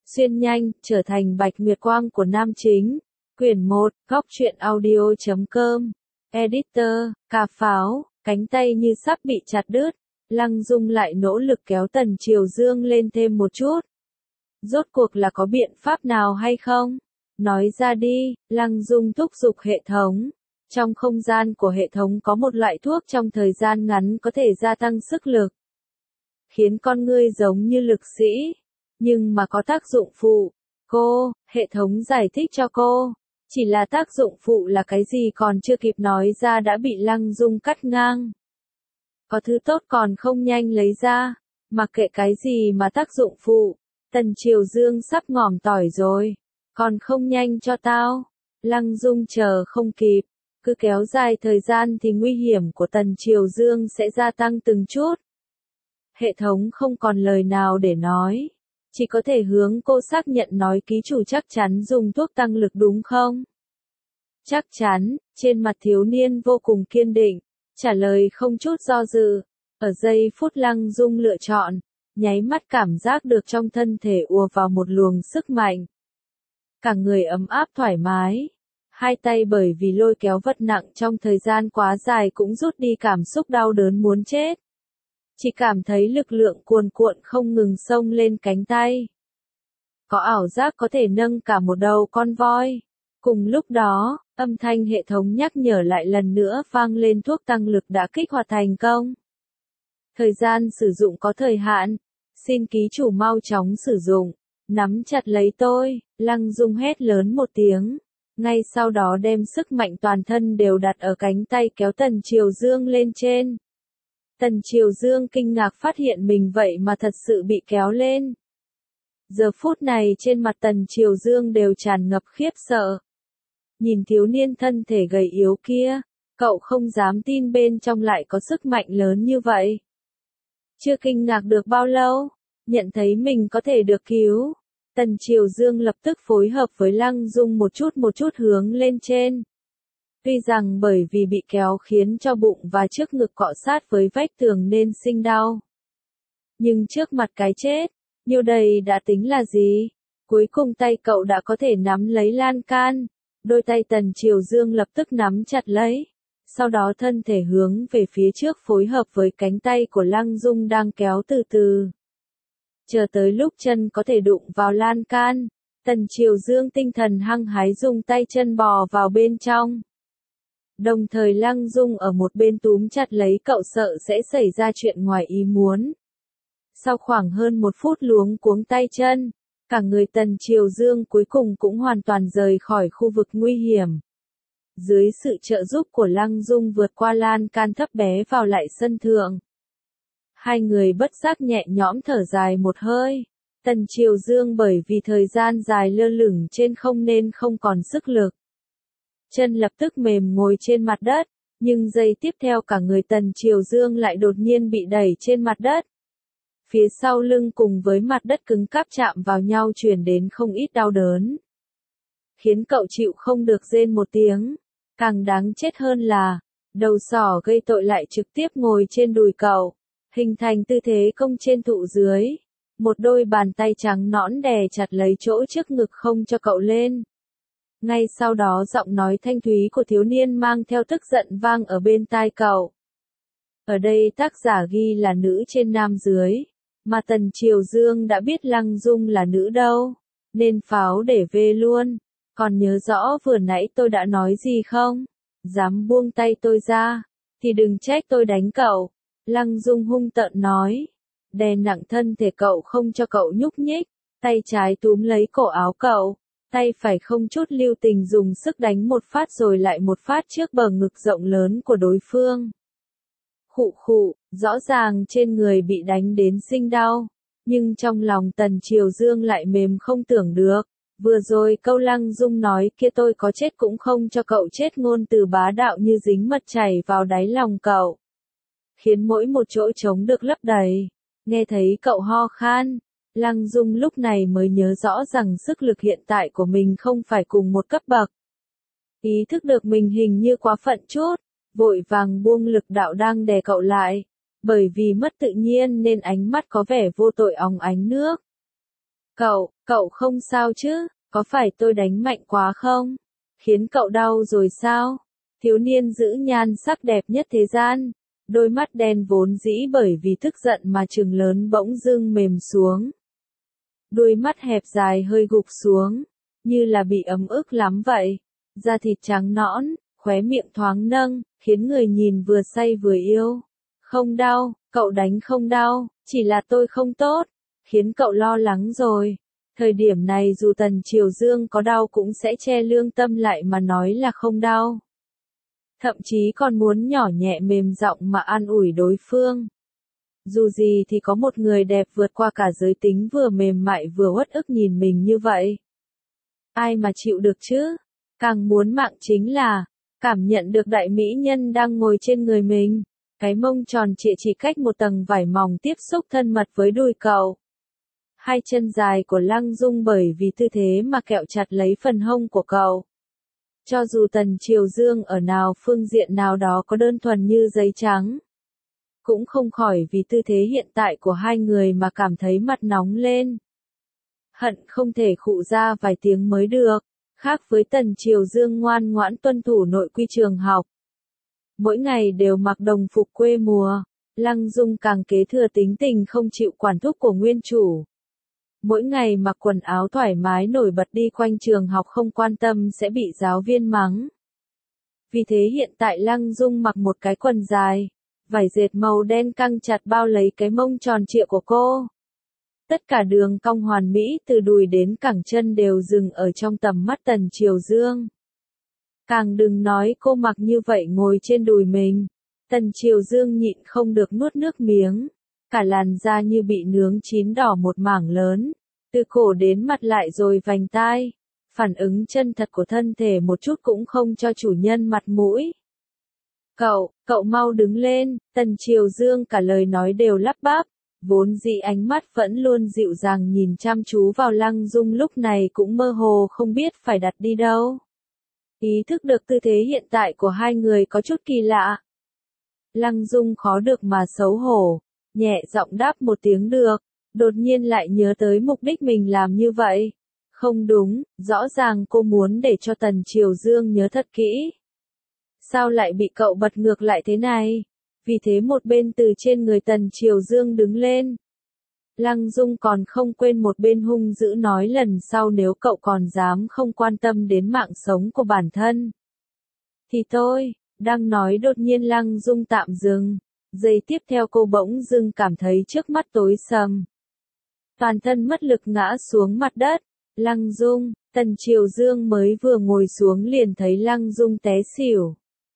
Xuyên nhanh, trở thành Bạch Nguyệt Quang của nam chính. Quyển 1, góc truyện audio.com. Editor, Cà Pháo, cánh tay như sắp bị chặt đứt. Lăng Dung lại nỗ lực kéo Tần Triều Dương lên thêm một chút. Rốt cuộc là có biện pháp nào hay không? Nói ra đi, Lăng Dung thúc giục hệ thống. Trong không gian của hệ thống có một loại thuốc trong thời gian ngắn có thể gia tăng sức lực, khiến con ngươi giống như lực sĩ, nhưng mà có tác dụng phụ. Hệ thống giải thích cho cô. Chỉ là tác dụng phụ là cái gì còn chưa kịp nói ra đã bị Lăng Dung cắt ngang. Có thứ tốt còn không nhanh lấy ra, mặc kệ cái gì mà tác dụng phụ. Tần Triều Dương sắp ngỏm tỏi rồi, còn không nhanh cho tao. Lăng Dung chờ không kịp, cứ kéo dài thời gian thì nguy hiểm của Tần Triều Dương sẽ gia tăng từng chút. Hệ thống không còn lời nào để nói, chỉ có thể hướng cô xác nhận nói ký chủ chắc chắn dùng thuốc tăng lực đúng không? Chắc chắn, trên mặt thiếu niên vô cùng kiên định, trả lời không chút do dự. Ở giây phút Lăng Dung lựa chọn, nháy mắt cảm giác được trong thân thể ùa vào một luồng sức mạnh. Cả người ấm áp thoải mái. Hai tay bởi vì lôi kéo vật nặng trong thời gian quá dài cũng rút đi cảm xúc đau đớn muốn chết. Chỉ cảm thấy lực lượng cuồn cuộn không ngừng xông lên cánh tay. Có ảo giác có thể nâng cả một đầu con voi. Cùng lúc đó, âm thanh hệ thống nhắc nhở lại lần nữa vang lên thuốc tăng lực đã kích hoạt thành công. Thời gian sử dụng có thời hạn. Xin ký chủ mau chóng sử dụng. Nắm chặt lấy tôi, Lăng Dung hét lớn một tiếng. Ngay sau đó đem sức mạnh toàn thân đều đặt ở cánh tay kéo Tần Triều Dương lên trên. Tần Triều Dương kinh ngạc phát hiện mình vậy mà thật sự bị kéo lên. Giờ phút này trên mặt Tần Triều Dương đều tràn ngập khiếp sợ. Nhìn thiếu niên thân thể gầy yếu kia, cậu không dám tin bên trong lại có sức mạnh lớn như vậy. Chưa kinh ngạc được bao lâu, nhận thấy mình có thể được cứu. Tần Triều Dương lập tức phối hợp với Lăng Dung một chút hướng lên trên. Tuy rằng bởi vì bị kéo khiến cho bụng và trước ngực cọ sát với vách tường nên sinh đau. Nhưng trước mặt cái chết, nhiêu đây đã tính là gì? Cuối cùng tay cậu đã có thể nắm lấy lan can. Đôi tay Tần Triều Dương lập tức nắm chặt lấy. Sau đó thân thể hướng về phía trước phối hợp với cánh tay của Lăng Dung đang kéo từ từ. Chờ tới lúc chân có thể đụng vào lan can, Tần Triều Dương tinh thần hăng hái dùng tay chân bò vào bên trong. Đồng thời Lăng Dung ở một bên túm chặt lấy cậu sợ sẽ xảy ra chuyện ngoài ý muốn. Sau khoảng hơn một phút luống cuống tay chân, cả người Tần Triều Dương cuối cùng cũng hoàn toàn rời khỏi khu vực nguy hiểm. Dưới sự trợ giúp của Lăng Dung vượt qua lan can thấp bé vào lại sân thượng. Hai người bất giác nhẹ nhõm thở dài một hơi. Tần Triều Dương bởi vì thời gian dài lơ lửng trên không nên không còn sức lực. Chân lập tức mềm ngồi trên mặt đất, nhưng giây tiếp theo cả người Tần Triều Dương lại đột nhiên bị đẩy trên mặt đất. Phía sau lưng cùng với mặt đất cứng cáp chạm vào nhau truyền đến không ít đau đớn. Khiến cậu chịu không được rên một tiếng. Càng đáng chết hơn là, đầu sỏ gây tội lại trực tiếp ngồi trên đùi cậu, hình thành tư thế công trên thụ dưới. Một đôi bàn tay trắng nõn đè chặt lấy chỗ trước ngực không cho cậu lên. Ngay sau đó giọng nói thanh thúy của thiếu niên mang theo tức giận vang ở bên tai cậu. Ở đây tác giả ghi là nữ trên nam dưới, mà Tần Triều Dương đã biết Lăng Dung là nữ đâu, nên pháo để về luôn. Còn nhớ rõ vừa nãy tôi đã nói gì không? Dám buông tay tôi ra, thì đừng trách tôi đánh cậu. Lăng Dung hung tợn nói, đè nặng thân thể cậu không cho cậu nhúc nhích, tay trái túm lấy cổ áo cậu, tay phải không chút lưu tình dùng sức đánh một phát rồi lại một phát trước bờ ngực rộng lớn của đối phương. Khụ khụ, rõ ràng trên người bị đánh đến sinh đau, nhưng trong lòng Tần Triều Dương lại mềm không tưởng được. Vừa rồi câu Lăng Dung nói kia tôi có chết cũng không cho cậu chết ngôn từ bá đạo như dính mật chảy vào đáy lòng cậu. Khiến mỗi một chỗ trống được lấp đầy. Nghe thấy cậu ho khan, Lăng Dung lúc này mới nhớ rõ rằng sức lực hiện tại của mình không phải cùng một cấp bậc. Ý thức được mình hình như quá phận chút, vội vàng buông lực đạo đang đè cậu lại. Bởi vì mất tự nhiên nên ánh mắt có vẻ vô tội óng ánh nước. Cậu không sao chứ, có phải tôi đánh mạnh quá không? Khiến cậu đau rồi sao? Thiếu niên giữ nhan sắc đẹp nhất thế gian, đôi mắt đen vốn dĩ bởi vì tức giận mà trừng lớn bỗng dưng mềm xuống. Đôi mắt hẹp dài hơi gục xuống, như là bị ấm ức lắm vậy. Da thịt trắng nõn, khóe miệng thoáng nâng, khiến người nhìn vừa say vừa yêu. Không đau, cậu đánh không đau, chỉ là tôi không tốt, khiến cậu lo lắng rồi. Thời điểm này dù Tần Triều Dương có đau cũng sẽ che lương tâm lại mà nói là không đau. Thậm chí còn muốn nhỏ nhẹ mềm giọng mà an ủi đối phương. Dù gì thì có một người đẹp vượt qua cả giới tính vừa mềm mại vừa uất ức nhìn mình như vậy. Ai mà chịu được chứ? Càng muốn mạng chính là cảm nhận được đại mỹ nhân đang ngồi trên người mình. Cái mông tròn trịa chỉ cách một tầng vải mỏng tiếp xúc thân mật với đùi cậu. Hai chân dài của Lăng Dung bởi vì tư thế mà kẹo chặt lấy phần hông của cậu. Cho dù Tần Triều Dương ở nào phương diện nào đó có đơn thuần như giấy trắng, cũng không khỏi vì tư thế hiện tại của hai người mà cảm thấy mặt nóng lên. Hận không thể khụ ra vài tiếng mới được, khác với Tần Triều Dương ngoan ngoãn tuân thủ nội quy trường học. Mỗi ngày đều mặc đồng phục quê mùa, Lăng Dung càng kế thừa tính tình không chịu quản thúc của nguyên chủ. Mỗi ngày mặc quần áo thoải mái nổi bật đi quanh trường học không quan tâm sẽ bị giáo viên mắng. Vì thế hiện tại Lăng Dung mặc một cái quần dài, vải dệt màu đen căng chặt bao lấy cái mông tròn trịa của cô. Tất cả đường cong hoàn mỹ từ đùi đến cẳng chân đều dừng ở trong tầm mắt Tần Triều Dương. Càng đừng nói cô mặc như vậy ngồi trên đùi mình. Tần Triều Dương nhịn không được nuốt nước miếng. Cả làn da như bị nướng chín đỏ một mảng lớn. Từ cổ đến mặt lại rồi vành tai. Phản ứng chân thật của thân thể một chút cũng không cho chủ nhân mặt mũi. Cậu mau đứng lên, Tần Triều Dương cả lời nói đều lắp bắp. Vốn dĩ ánh mắt vẫn luôn dịu dàng nhìn chăm chú vào Lăng Dung lúc này cũng mơ hồ không biết phải đặt đi đâu. Ý thức được tư thế hiện tại của hai người có chút kỳ lạ. Lăng Dung khó được mà xấu hổ, nhẹ giọng đáp một tiếng được, đột nhiên lại nhớ tới mục đích mình làm như vậy. Không đúng, rõ ràng cô muốn để cho Tần Triều Dương nhớ thật kỹ. Sao lại bị cậu bật ngược lại thế này? Vì thế một bên từ trên người Tần Triều Dương đứng lên. Lăng Dung còn không quên một bên hung dữ nói lần sau nếu cậu còn dám không quan tâm đến mạng sống của bản thân. Thì tôi, đang nói đột nhiên Lăng Dung tạm dừng. Giây tiếp theo cô bỗng dưng cảm thấy trước mắt tối sầm. Toàn thân mất lực ngã xuống mặt đất. Lăng Dung, Tần Triều Dương mới vừa ngồi xuống liền thấy Lăng Dung té xỉu.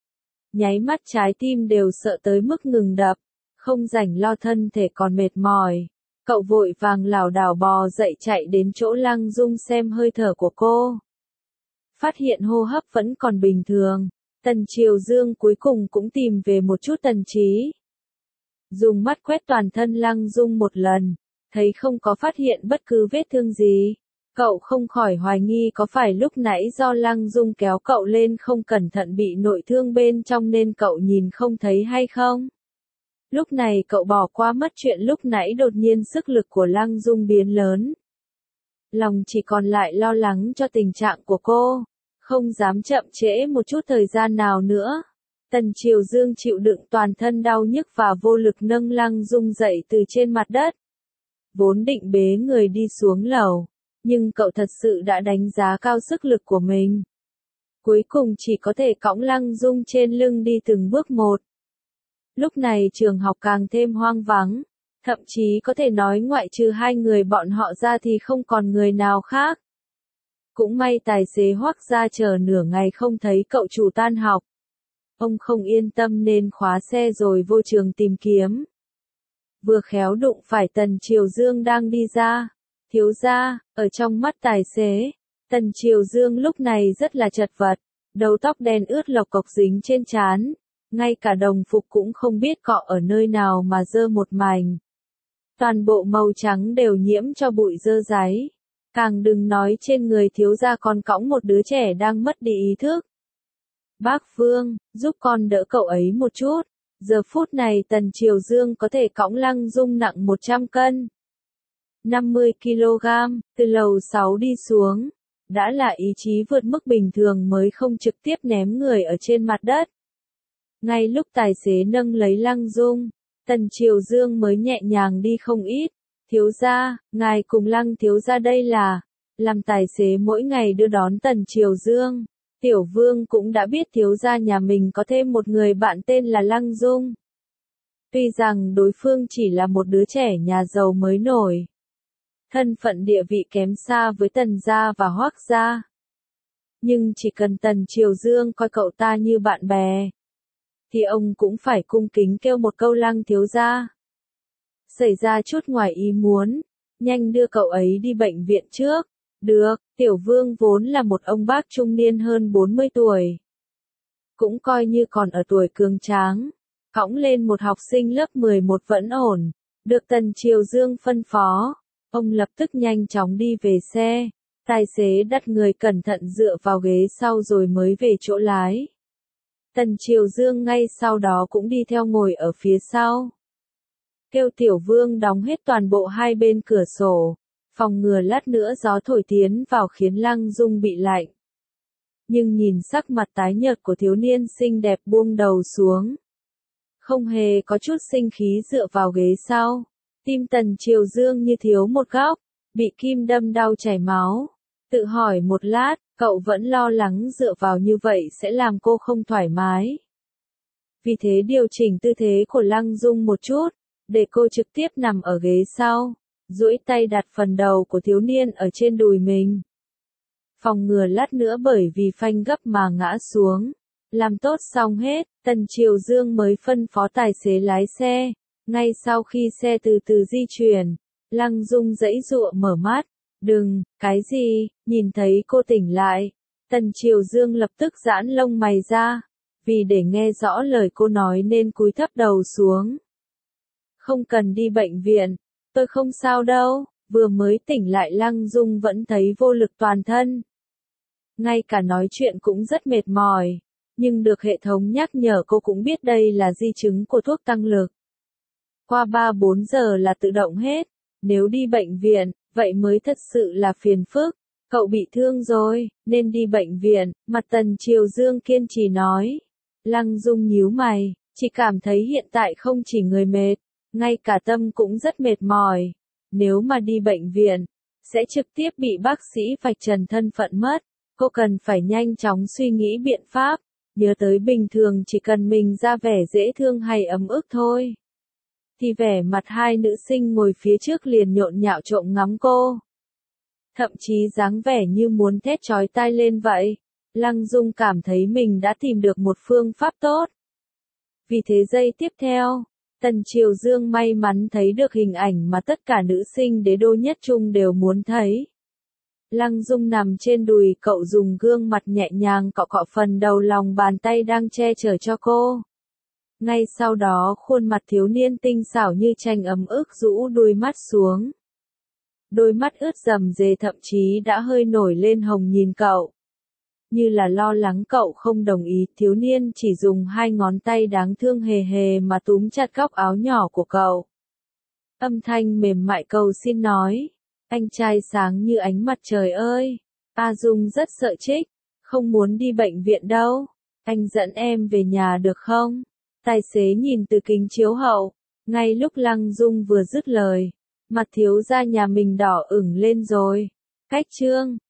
Nháy mắt trái tim đều sợ tới mức ngừng đập, không rảnh lo thân thể còn mệt mỏi. Cậu vội vàng lảo đảo bò dậy chạy đến chỗ Lăng Dung xem hơi thở của cô. Phát hiện hô hấp vẫn còn bình thường, Tần Triều Dương cuối cùng cũng tìm về một chút thần trí. Dùng mắt quét toàn thân Lăng Dung một lần, thấy không có phát hiện bất cứ vết thương gì. Cậu không khỏi hoài nghi có phải lúc nãy do Lăng Dung kéo cậu lên không cẩn thận bị nội thương bên trong nên cậu nhìn không thấy hay không? Lúc này cậu bỏ qua mất chuyện lúc nãy đột nhiên sức lực của Lăng Dung biến lớn. Lòng chỉ còn lại lo lắng cho tình trạng của cô, không dám chậm trễ một chút thời gian nào nữa. Tần Triều Dương chịu đựng toàn thân đau nhức và vô lực nâng Lăng Dung dậy từ trên mặt đất. Vốn định bế người đi xuống lầu, nhưng cậu thật sự đã đánh giá cao sức lực của mình. Cuối cùng chỉ có thể cõng Lăng Dung trên lưng đi từng bước một. Lúc này trường học càng thêm hoang vắng, thậm chí có thể nói ngoại trừ hai người bọn họ ra thì không còn người nào khác. Cũng may tài xế Hoắc ra chờ nửa ngày không thấy cậu chủ tan học. Ông không yên tâm nên khóa xe rồi vô trường tìm kiếm. Vừa khéo đụng phải Tần Triều Dương đang đi ra. Thiếu gia, ở trong mắt tài xế, Tần Triều Dương lúc này rất là chật vật, đầu tóc đen ướt lộc cộc dính trên trán, ngay cả đồng phục cũng không biết cọ ở nơi nào mà dơ một mảnh. Toàn bộ màu trắng đều nhiễm cho bụi dơ dáy, càng đừng nói trên người thiếu gia còn cõng một đứa trẻ đang mất đi ý thức. Bác Vương, giúp con đỡ cậu ấy một chút, giờ phút này Tần Triều Dương có thể cõng Lăng Dung nặng 100 cân. 50 kg, từ lầu 6 đi xuống. Đã là ý chí vượt mức bình thường mới không trực tiếp ném người ở trên mặt đất. Ngay lúc tài xế nâng lấy Lăng Dung, Tần Triều Dương mới nhẹ nhàng đi không ít. Thiếu gia, ngài cùng Lăng thiếu gia đây là, làm tài xế mỗi ngày đưa đón Tần Triều Dương. Tiểu Vương cũng đã biết thiếu gia nhà mình có thêm một người bạn tên là Lăng Dung. Tuy rằng đối phương chỉ là một đứa trẻ nhà giàu mới nổi, thân phận địa vị kém xa với Tần gia và Hoắc gia. Nhưng chỉ cần Tần Triều Dương coi cậu ta như bạn bè, thì ông cũng phải cung kính kêu một câu Lăng thiếu gia. Xảy ra chút ngoài ý muốn, nhanh đưa cậu ấy đi bệnh viện trước. Được, Tiểu Vương vốn là một ông bác trung niên hơn 40 tuổi. Cũng coi như còn ở tuổi cường tráng. Cõng lên một học sinh lớp 11 vẫn ổn. Được Tần Triều Dương phân phó. Ông lập tức nhanh chóng đi về xe. Tài xế đặt người cẩn thận dựa vào ghế sau rồi mới về chỗ lái. Tần Triều Dương ngay sau đó cũng đi theo ngồi ở phía sau. Kêu Tiểu Vương đóng hết toàn bộ hai bên cửa sổ, phòng ngừa lát nữa gió thổi tiến vào khiến Lăng Dung bị lạnh. Nhưng nhìn sắc mặt tái nhợt của thiếu niên xinh đẹp buông đầu xuống, không hề có chút sinh khí dựa vào ghế sau. Tim Tần Triều Dương như thiếu một góc, bị kim đâm đau chảy máu. Tự hỏi một lát, cậu vẫn lo lắng dựa vào như vậy sẽ làm cô không thoải mái. Vì thế điều chỉnh tư thế của Lăng Dung một chút, để cô trực tiếp nằm ở ghế sau, duỗi tay đặt phần đầu của thiếu niên ở trên đùi mình. Phòng ngừa lát nữa bởi vì phanh gấp mà ngã xuống. Làm tốt xong hết, Tần Triều Dương mới phân phó tài xế lái xe. Ngay sau khi xe từ từ di chuyển, Lăng Dung giãy giụa mở mắt. Đừng, cái gì, nhìn thấy cô tỉnh lại. Tần Triều Dương lập tức giãn lông mày ra, vì để nghe rõ lời cô nói nên cúi thấp đầu xuống. Không cần đi bệnh viện, tôi không sao đâu. Vừa mới tỉnh lại Lăng Dung vẫn thấy vô lực toàn thân. Ngay cả nói chuyện cũng rất mệt mỏi. Nhưng được hệ thống nhắc nhở cô cũng biết đây là di chứng của thuốc tăng lực. Qua 3-4 giờ là tự động hết. Nếu đi bệnh viện, vậy mới thật sự là phiền phức. Cậu bị thương rồi, nên đi bệnh viện, mặt Tần Triều Dương kiên trì nói. Lăng Dung nhíu mày, chỉ cảm thấy hiện tại không chỉ người mệt, ngay cả tâm cũng rất mệt mỏi. Nếu mà đi bệnh viện, sẽ trực tiếp bị bác sĩ vạch trần thân phận mất. Cô cần phải nhanh chóng suy nghĩ biện pháp, nhớ tới bình thường chỉ cần mình ra vẻ dễ thương hay ấm ức thôi. Thì vẻ mặt hai nữ sinh ngồi phía trước liền nhộn nhạo trộm ngắm cô. Thậm chí dáng vẻ như muốn thét chói tai lên vậy. Lăng Dung cảm thấy mình đã tìm được một phương pháp tốt. Vì thế giây tiếp theo, Tần Triều Dương may mắn thấy được hình ảnh mà tất cả nữ sinh đế đô nhất trung đều muốn thấy. Lăng Dung nằm trên đùi cậu dùng gương mặt nhẹ nhàng cọ cọ phần đầu lòng bàn tay đang che chở cho cô. Ngay sau đó khuôn mặt thiếu niên tinh xảo như tranh ấm ức rũ đôi mắt xuống. Đôi mắt ướt rầm rề thậm chí đã hơi nổi lên hồng nhìn cậu. Như là lo lắng cậu không đồng ý, thiếu niên chỉ dùng hai ngón tay đáng thương hề hề mà túm chặt góc áo nhỏ của cậu. Âm thanh mềm mại cầu xin nói. Anh trai sáng như ánh mặt trời ơi. A Dung rất sợ Trích, không muốn đi bệnh viện đâu. Anh dẫn em về nhà được không? Tài xế nhìn từ kính chiếu hậu. Ngay lúc Lăng Dung vừa dứt lời, mặt thiếu gia nhà mình đỏ ửng lên rồi. Cách chương